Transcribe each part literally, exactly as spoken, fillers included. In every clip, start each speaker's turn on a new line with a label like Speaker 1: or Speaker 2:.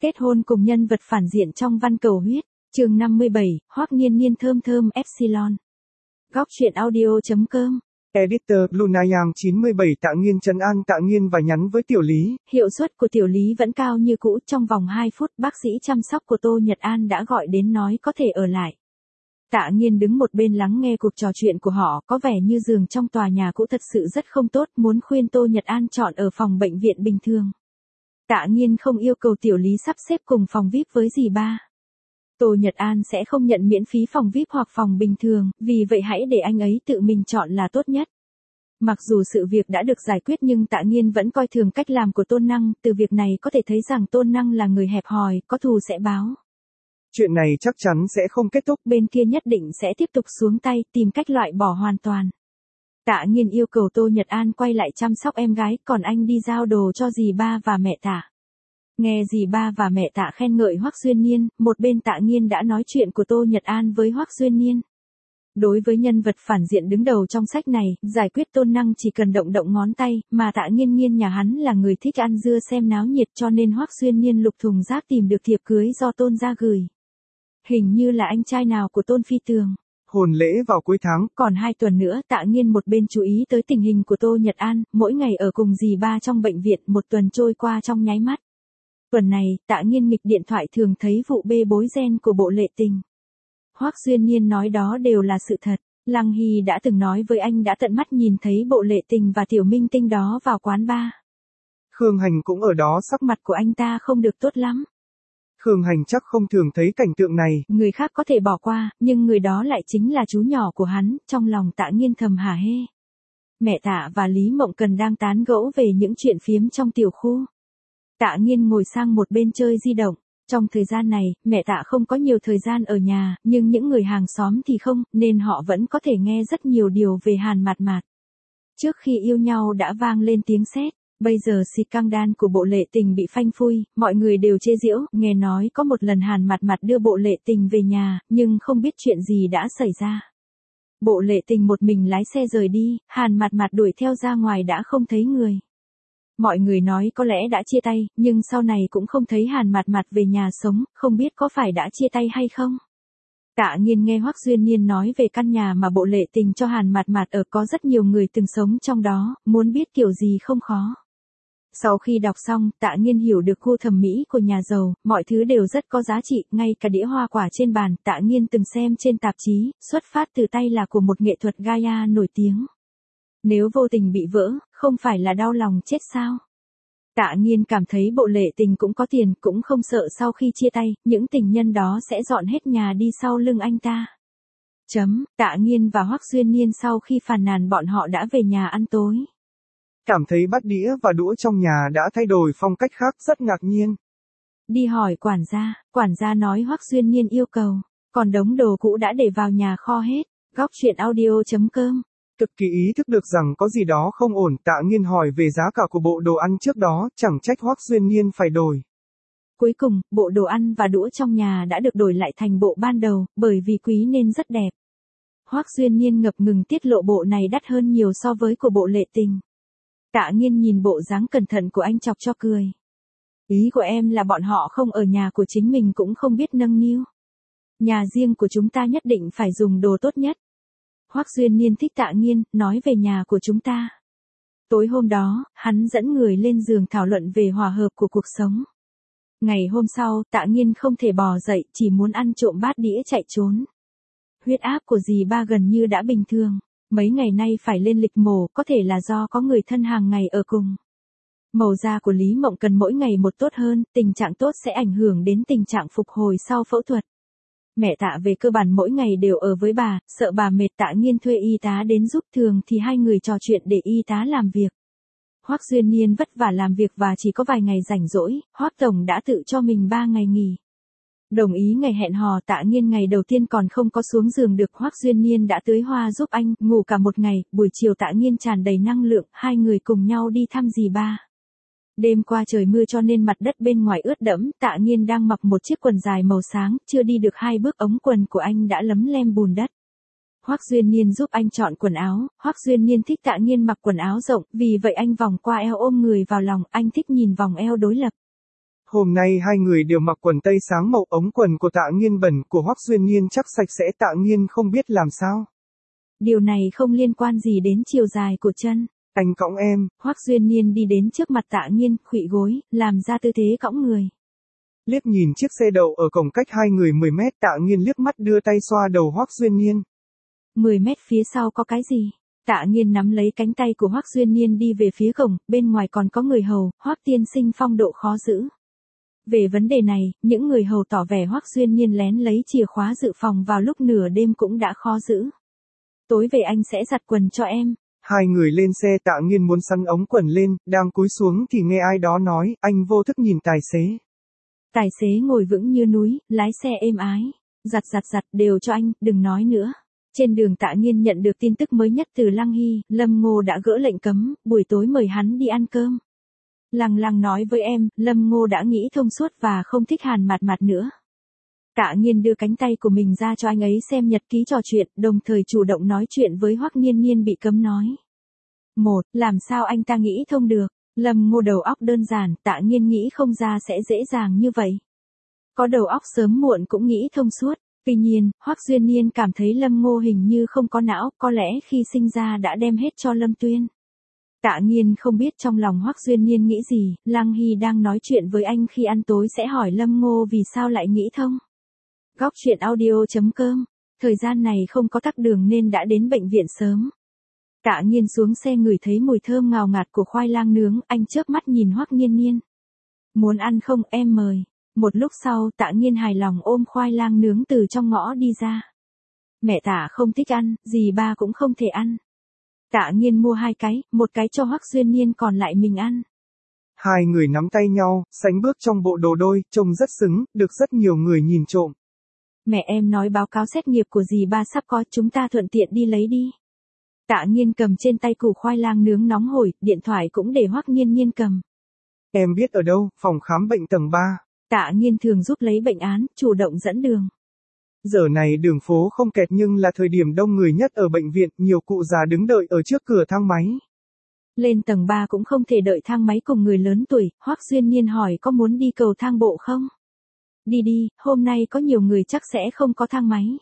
Speaker 1: Kết hôn cùng nhân vật phản diện trong Văn Cầu Huyết, chương năm mươi bảy, Hoắc Niên Niên thơm thơm Epsilon. Góc truyện audio chấm com.
Speaker 2: Editor Lunayang chín mươi bảy Tạ Nghiên trấn an Tạ Nghiên và nhắn với Tiểu Lý.
Speaker 1: Hiệu suất của Tiểu Lý vẫn cao như cũ, trong vòng hai phút bác sĩ chăm sóc của Tô Nhật An đã gọi đến nói có thể ở lại. Tạ Nghiên đứng một bên lắng nghe cuộc trò chuyện của họ, có vẻ như giường trong tòa nhà cũ thật sự rất không tốt, muốn khuyên Tô Nhật An chọn ở phòng bệnh viện bình thường. Tạ Nghiên không yêu cầu Tiểu Lý sắp xếp cùng phòng vi ai pi với dì ba. Tô Nhật An sẽ không nhận miễn phí phòng vi ai pi hoặc phòng bình thường, vì vậy hãy để anh ấy tự mình chọn là tốt nhất. Mặc dù sự việc đã được giải quyết nhưng Tạ Nghiên vẫn coi thường cách làm của Tôn Năng, từ việc này có thể thấy rằng Tôn Năng là người hẹp hòi, có thù sẽ báo.
Speaker 2: Chuyện này chắc chắn sẽ không kết thúc.
Speaker 1: Bên kia nhất định sẽ tiếp tục xuống tay, tìm cách loại bỏ hoàn toàn. Tạ Nghiên yêu cầu Tô Nhật An quay lại chăm sóc em gái, còn anh đi giao đồ cho dì ba và mẹ Tạ. Nghe dì ba và mẹ Tạ khen ngợi Hoắc Duyên Niên, một bên Tạ Nghiên đã nói chuyện của Tô Nhật An với Hoắc Duyên Niên. Đối với nhân vật phản diện đứng đầu trong sách này, giải quyết Tôn Năng chỉ cần động động ngón tay, mà Tạ Nghiên Nghiên nhà hắn là người thích ăn dưa xem náo nhiệt, cho nên Hoắc Duyên Niên lục thùng rác tìm được thiệp cưới do Tôn gia gửi. Hình như là anh trai nào của Tôn Phi Tường.
Speaker 2: Hôn lễ vào cuối tháng.
Speaker 1: Còn hai tuần nữa Tạ Nghiên một bên chú ý tới tình hình của Tô Nhật An, mỗi ngày ở cùng dì ba trong bệnh viện, một tuần trôi qua trong nháy mắt. Tuần này, Tạ Nghiên nghịch điện thoại thường thấy vụ bê bối gen của Bộ Lệ Tình. Hoắc Duyên Niên nói đó đều là sự thật. Lăng Hy đã từng nói với anh đã tận mắt nhìn thấy Bộ Lệ Tình và Tiểu Minh Tinh đó vào quán bar.
Speaker 2: Khương Hành cũng ở đó.
Speaker 1: Sắc mặt của anh ta không được tốt lắm.
Speaker 2: Khương Hành chắc không thường thấy cảnh tượng này.
Speaker 1: Người khác có thể bỏ qua, nhưng người đó lại chính là chú nhỏ của hắn, trong lòng Tạ Nghiên thầm hả hê. Mẹ Tạ và Lý Mộng Cần đang tán gẫu về những chuyện phiếm trong tiểu khu. Tạ Nghiên ngồi sang một bên chơi di động. Trong thời gian này, mẹ Tạ không có nhiều thời gian ở nhà, nhưng những người hàng xóm thì không, nên họ vẫn có thể nghe rất nhiều điều về Hàn Mạt Mạt. Trước khi yêu nhau đã vang lên tiếng sét, bây giờ scandal của Bộ Lệ Tình bị phanh phui, mọi người đều chê giễu, nghe nói có một lần Hàn Mạt Mạt đưa Bộ Lệ Tình về nhà, nhưng không biết chuyện gì đã xảy ra. Bộ Lệ Tình một mình lái xe rời đi, Hàn Mạt Mạt đuổi theo ra ngoài đã không thấy người. Mọi người nói có lẽ đã chia tay, nhưng sau này cũng không thấy Hàn Mạt Mạt về nhà sống, không biết có phải đã chia tay hay không. Tạ Nghiên nghe Hoắc Duyên Niên nói về căn nhà mà Bộ Lệ Tình cho Hàn Mạt Mạt ở, có rất nhiều người từng sống trong đó, muốn biết kiểu gì không khó. Sau khi đọc xong, Tạ Nghiên hiểu được gu thẩm mỹ của nhà giàu, mọi thứ đều rất có giá trị, ngay cả đĩa hoa quả trên bàn, Tạ Nghiên từng xem trên tạp chí, xuất phát từ tay là của một nghệ thuật Gaia nổi tiếng. Nếu vô tình bị vỡ, không phải là đau lòng chết sao? Tạ Nghiên cảm thấy Bộ Lệ Tình cũng có tiền, cũng không sợ sau khi chia tay, những tình nhân đó sẽ dọn hết nhà đi sau lưng anh ta. Chấm, Tạ Nghiên và Hoắc Duyên Niên sau khi phàn nàn bọn họ đã về nhà ăn tối.
Speaker 2: Cảm thấy bát đĩa và đũa trong nhà đã thay đổi phong cách khác, rất ngạc nhiên.
Speaker 1: Đi hỏi quản gia, quản gia nói Hoắc Duyên Niên yêu cầu, còn đống đồ cũ đã để vào nhà kho hết. Góc truyện audio chấm com.
Speaker 2: Cực kỳ ý thức được rằng có gì đó không ổn, Tạ Nghiên hỏi về giá cả của bộ đồ ăn trước đó, chẳng trách Hoắc Duyên Niên phải đổi.
Speaker 1: Cuối cùng, bộ đồ ăn và đũa trong nhà đã được đổi lại thành bộ ban đầu, bởi vì quý nên rất đẹp. Hoắc Duyên Niên ngập ngừng tiết lộ bộ này đắt hơn nhiều so với của Bộ Lệ Tình. Tạ Nghiên nhìn bộ dáng cẩn thận của anh chọc cho cười. Ý của em là bọn họ không ở nhà của chính mình cũng không biết nâng niu. Nhà riêng của chúng ta nhất định phải dùng đồ tốt nhất. Hoắc Duyên Niên thích Tạ Nghiên, nói về nhà của chúng ta. Tối hôm đó, hắn dẫn người lên giường thảo luận về hòa hợp của cuộc sống. Ngày hôm sau, Tạ Nghiên không thể bò dậy, chỉ muốn ăn trộm bát đĩa chạy trốn. Huyết áp của dì ba gần như đã bình thường, mấy ngày nay phải lên lịch mổ, có thể là do có người thân hàng ngày ở cùng. Màu da của Lý Mộng Cần mỗi ngày một tốt hơn, tình trạng tốt sẽ ảnh hưởng đến tình trạng phục hồi sau phẫu thuật. Mẹ Tạ về cơ bản mỗi ngày đều ở với bà, sợ bà mệt Tạ Nghiên thuê y tá đến giúp, thường thì hai người trò chuyện để y tá làm việc. Hoắc Duyên Niên vất vả làm việc và chỉ có vài ngày rảnh rỗi, Hoắc Tổng đã tự cho mình ba ngày nghỉ. Đồng ý ngày hẹn hò, Tạ Nghiên ngày đầu tiên còn không có xuống giường được, Hoắc Duyên Niên đã tưới hoa giúp anh, ngủ cả một ngày, buổi chiều Tạ Nghiên tràn đầy năng lượng, hai người cùng nhau đi thăm dì ba. Đêm qua trời mưa cho nên mặt đất bên ngoài ướt đẫm, Tạ Nghiên đang mặc một chiếc quần dài màu sáng, chưa đi được hai bước ống quần của anh đã lấm lem bùn đất. Hoắc Duyên Niên giúp anh chọn quần áo, Hoắc Duyên Niên thích Tạ Nghiên mặc quần áo rộng, vì vậy anh vòng qua eo ôm người vào lòng, anh thích nhìn vòng eo đối lập.
Speaker 2: Hôm nay hai người đều mặc quần tây sáng màu, ống quần của Tạ Nghiên bẩn, của Hoắc Duyên Niên chắc sạch sẽ, Tạ Nghiên không biết làm sao.
Speaker 1: Điều này không liên quan gì đến chiều dài của chân.
Speaker 2: Anh cõng em.
Speaker 1: Hoắc Duyên Niên đi đến trước mặt Tạ Nghiên, khuỵu gối, làm ra tư thế cõng người.
Speaker 2: Liếc nhìn chiếc xe đậu ở cổng cách hai người mười mét, Tạ Nghiên liếc mắt đưa tay xoa đầu Hoắc Duyên Niên.
Speaker 1: mười mét phía sau có cái gì? Tạ Nghiên nắm lấy cánh tay của Hoắc Duyên Niên đi về phía cổng, bên ngoài còn có người hầu, Hoắc tiên sinh phong độ khó giữ. Về vấn đề này, những người hầu tỏ vẻ Hoắc Duyên Niên lén lấy chìa khóa dự phòng vào lúc nửa đêm cũng đã khó giữ. Tối về anh sẽ giặt quần cho em.
Speaker 2: Hai người lên xe, Tạ Nghiên muốn sắn ống quần lên, đang cúi xuống thì nghe ai đó nói, anh vô thức nhìn tài xế.
Speaker 1: Tài xế ngồi vững như núi, lái xe êm ái. Giặt giặt giặt đều cho anh, đừng nói nữa. Trên đường Tạ Nghiên nhận được tin tức mới nhất từ Lăng Hy, Lâm Ngô đã gỡ lệnh cấm, buổi tối mời hắn đi ăn cơm. Lăng Lăng nói với em, Lâm Ngô đã nghĩ thông suốt và không thích Hàn Mạt Mạt nữa. Tạ Nghiên đưa cánh tay của mình ra cho anh ấy xem nhật ký trò chuyện, đồng thời chủ động nói chuyện với Hoắc Niên Niên bị cấm nói. Một, làm sao anh ta nghĩ thông được? Lâm Ngô đầu óc đơn giản, Tạ Nghiên nghĩ không ra sẽ dễ dàng như vậy. Có đầu óc sớm muộn cũng nghĩ thông suốt. Tuy nhiên, Hoắc Duyên Niên cảm thấy Lâm Ngô hình như không có não, có lẽ khi sinh ra đã đem hết cho Lâm Tuyên. Tạ Nghiên không biết trong lòng Hoắc Duyên Niên nghĩ gì, Lăng Hy đang nói chuyện với anh khi ăn tối sẽ hỏi Lâm Ngô vì sao lại nghĩ thông. Góc truyện audio chấm com, thời gian này không có tắc đường nên đã đến bệnh viện sớm. Tạ Nghiên xuống xe ngửi thấy mùi thơm ngào ngạt của khoai lang nướng, anh chớp mắt nhìn Hoắc Niên Niên. Muốn ăn không, em mời. Một lúc sau, Tạ Nghiên hài lòng ôm khoai lang nướng từ trong ngõ đi ra. Mẹ Tạ không thích ăn, dì ba cũng không thể ăn. Tạ Nghiên mua hai cái, một cái cho Hoắc Duyên Niên còn lại mình ăn.
Speaker 2: Hai người nắm tay nhau, sánh bước trong bộ đồ đôi, trông rất xứng, được rất nhiều người nhìn trộm.
Speaker 1: Mẹ em nói báo cáo xét nghiệp của dì ba sắp có, chúng ta thuận tiện đi lấy đi. Tạ Nghiên cầm trên tay củ khoai lang nướng nóng hổi, điện thoại cũng để Hoắc Niên Niên cầm.
Speaker 2: Em biết ở đâu, phòng khám bệnh tầng ba.
Speaker 1: Tạ Nghiên thường giúp lấy bệnh án, chủ động dẫn đường.
Speaker 2: Giờ này đường phố không kẹt nhưng là thời điểm đông người nhất ở bệnh viện, nhiều cụ già đứng đợi ở trước cửa thang máy.
Speaker 1: Lên tầng ba cũng không thể đợi thang máy cùng người lớn tuổi, Hoắc Duyên Niên hỏi có muốn đi cầu thang bộ không? Đi đi, hôm nay có nhiều người chắc sẽ không có thang máy.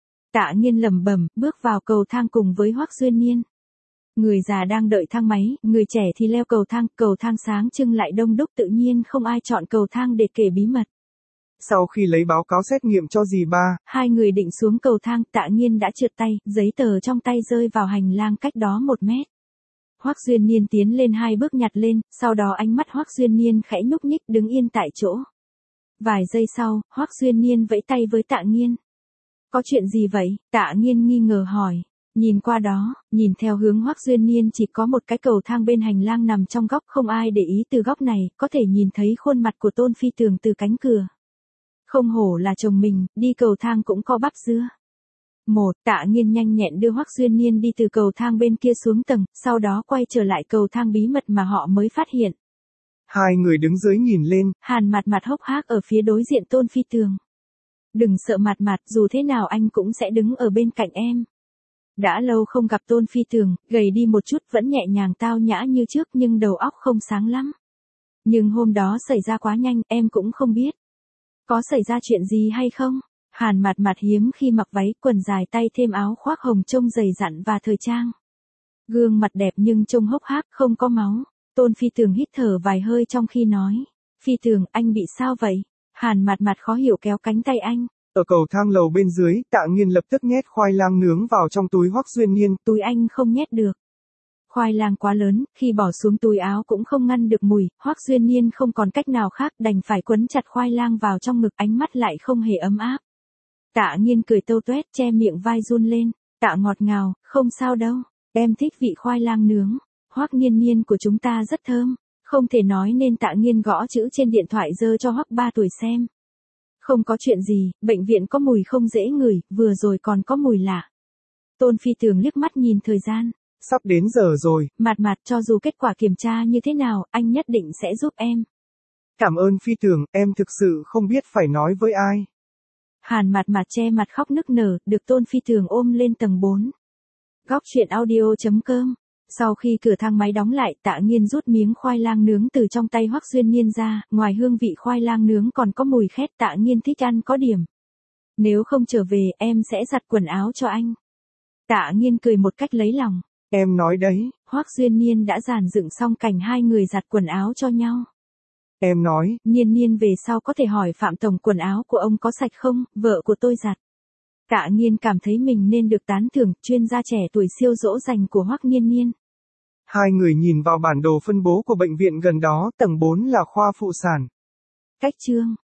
Speaker 1: Tạ Nghiên lẩm bẩm, bước vào cầu thang cùng với Hoắc Duyên Niên. Người già đang đợi thang máy, người trẻ thì leo cầu thang, cầu thang sáng trưng lại đông đúc, tự nhiên không ai chọn cầu thang để kể bí mật.
Speaker 2: Sau khi lấy báo cáo xét nghiệm cho dì ba,
Speaker 1: hai người định xuống cầu thang, Tạ Nghiên đã trượt tay, giấy tờ trong tay rơi vào hành lang cách đó một mét. Hoắc Duyên Niên tiến lên hai bước nhặt lên, sau đó ánh mắt Hoắc Duyên Niên khẽ nhúc nhích đứng yên tại chỗ. Vài giây sau, Hoắc Duyên Niên vẫy tay với Tạ Nghiên. Có chuyện gì vậy? Tạ Nghiên nghi ngờ hỏi. Nhìn qua đó, nhìn theo hướng Hoắc Duyên Niên chỉ có một cái cầu thang bên hành lang nằm trong góc, không ai để ý từ góc này, có thể nhìn thấy khuôn mặt của Tôn Phi Tường từ cánh cửa. Không hổ là chồng mình, đi cầu thang cũng có bắp dưa. Một, Tạ Nghiên nhanh nhẹn đưa Hoắc Duyên Niên đi từ cầu thang bên kia xuống tầng, sau đó quay trở lại cầu thang bí mật mà họ mới phát hiện.
Speaker 2: Hai người đứng dưới nhìn lên.
Speaker 1: Hàn Mạt Mạt hốc hác ở phía đối diện Tôn Phi Tường. Đừng sợ Mạt Mạt, dù thế nào anh cũng sẽ đứng ở bên cạnh em. Đã lâu không gặp Tôn Phi Tường, gầy đi một chút, vẫn nhẹ nhàng tao nhã như trước nhưng đầu óc không sáng lắm. Nhưng hôm đó xảy ra quá nhanh, em cũng không biết. Có xảy ra chuyện gì hay không? Hàn Mạt Mạt hiếm khi mặc váy, quần dài tay thêm áo khoác hồng trông dày dặn và thời trang. Gương mặt đẹp nhưng trông hốc hác, không có máu. Tôn Phi Tường hít thở vài hơi trong khi nói. Phi Tường, anh bị sao vậy? Hàn Mạt Mạt khó hiểu kéo cánh tay anh.
Speaker 2: Ở cầu thang lầu bên dưới, Tạ Nghiên lập tức nhét khoai lang nướng vào trong túi Hoắc Duyên Niên.
Speaker 1: Túi anh không nhét được. Khoai lang quá lớn, khi bỏ xuống túi áo cũng không ngăn được mùi, Hoắc Duyên Niên không còn cách nào khác đành phải quấn chặt khoai lang vào trong ngực, ánh mắt lại không hề ấm áp. Tạ Nghiên cười tâu tuét, che miệng vai run lên. Tạ ngọt ngào, không sao đâu, em thích vị khoai lang nướng. Hoắc Niên Niên của chúng ta rất thơm. Không thể nói nên Tạ Nghiên gõ chữ trên điện thoại giơ cho Hoắc ba tuổi xem. Không có chuyện gì, bệnh viện có mùi không dễ ngửi, vừa rồi còn có mùi lạ. Tôn Phi Tường liếc mắt nhìn thời gian.
Speaker 2: Sắp đến giờ rồi.
Speaker 1: Mạt Mạt, cho dù kết quả kiểm tra như thế nào, anh nhất định sẽ giúp em.
Speaker 2: Cảm ơn Phi Tường, em thực sự không biết phải nói với ai.
Speaker 1: Hàn Mạt Mạt che mặt khóc nức nở, được Tôn Phi Tường ôm lên tầng bốn. Góc truyện audio chấm com Sau khi cửa thang máy đóng lại, Tạ Nghiên rút miếng khoai lang nướng từ trong tay Hoắc Xuyên Niên ra, ngoài hương vị khoai lang nướng còn có mùi khét, Tạ Nghiên thích ăn có điểm. Nếu không trở về, em sẽ giặt quần áo cho anh. Tạ Nghiên cười một cách lấy lòng.
Speaker 2: Em nói đấy.
Speaker 1: Hoắc Xuyên Niên đã dàn dựng xong cảnh hai người giặt quần áo cho nhau.
Speaker 2: Em nói.
Speaker 1: Niên Niên về sau có thể hỏi Phạm Tổng quần áo của ông có sạch không, vợ của tôi giặt. Tạ Nghiên cảm thấy mình nên được tán thưởng, chuyên gia trẻ tuổi siêu dỗ dành của Hoắc Niên Niên.
Speaker 2: Hai người nhìn vào bản đồ phân bố của bệnh viện gần đó, tầng bốn là khoa phụ sản.
Speaker 1: Cách chương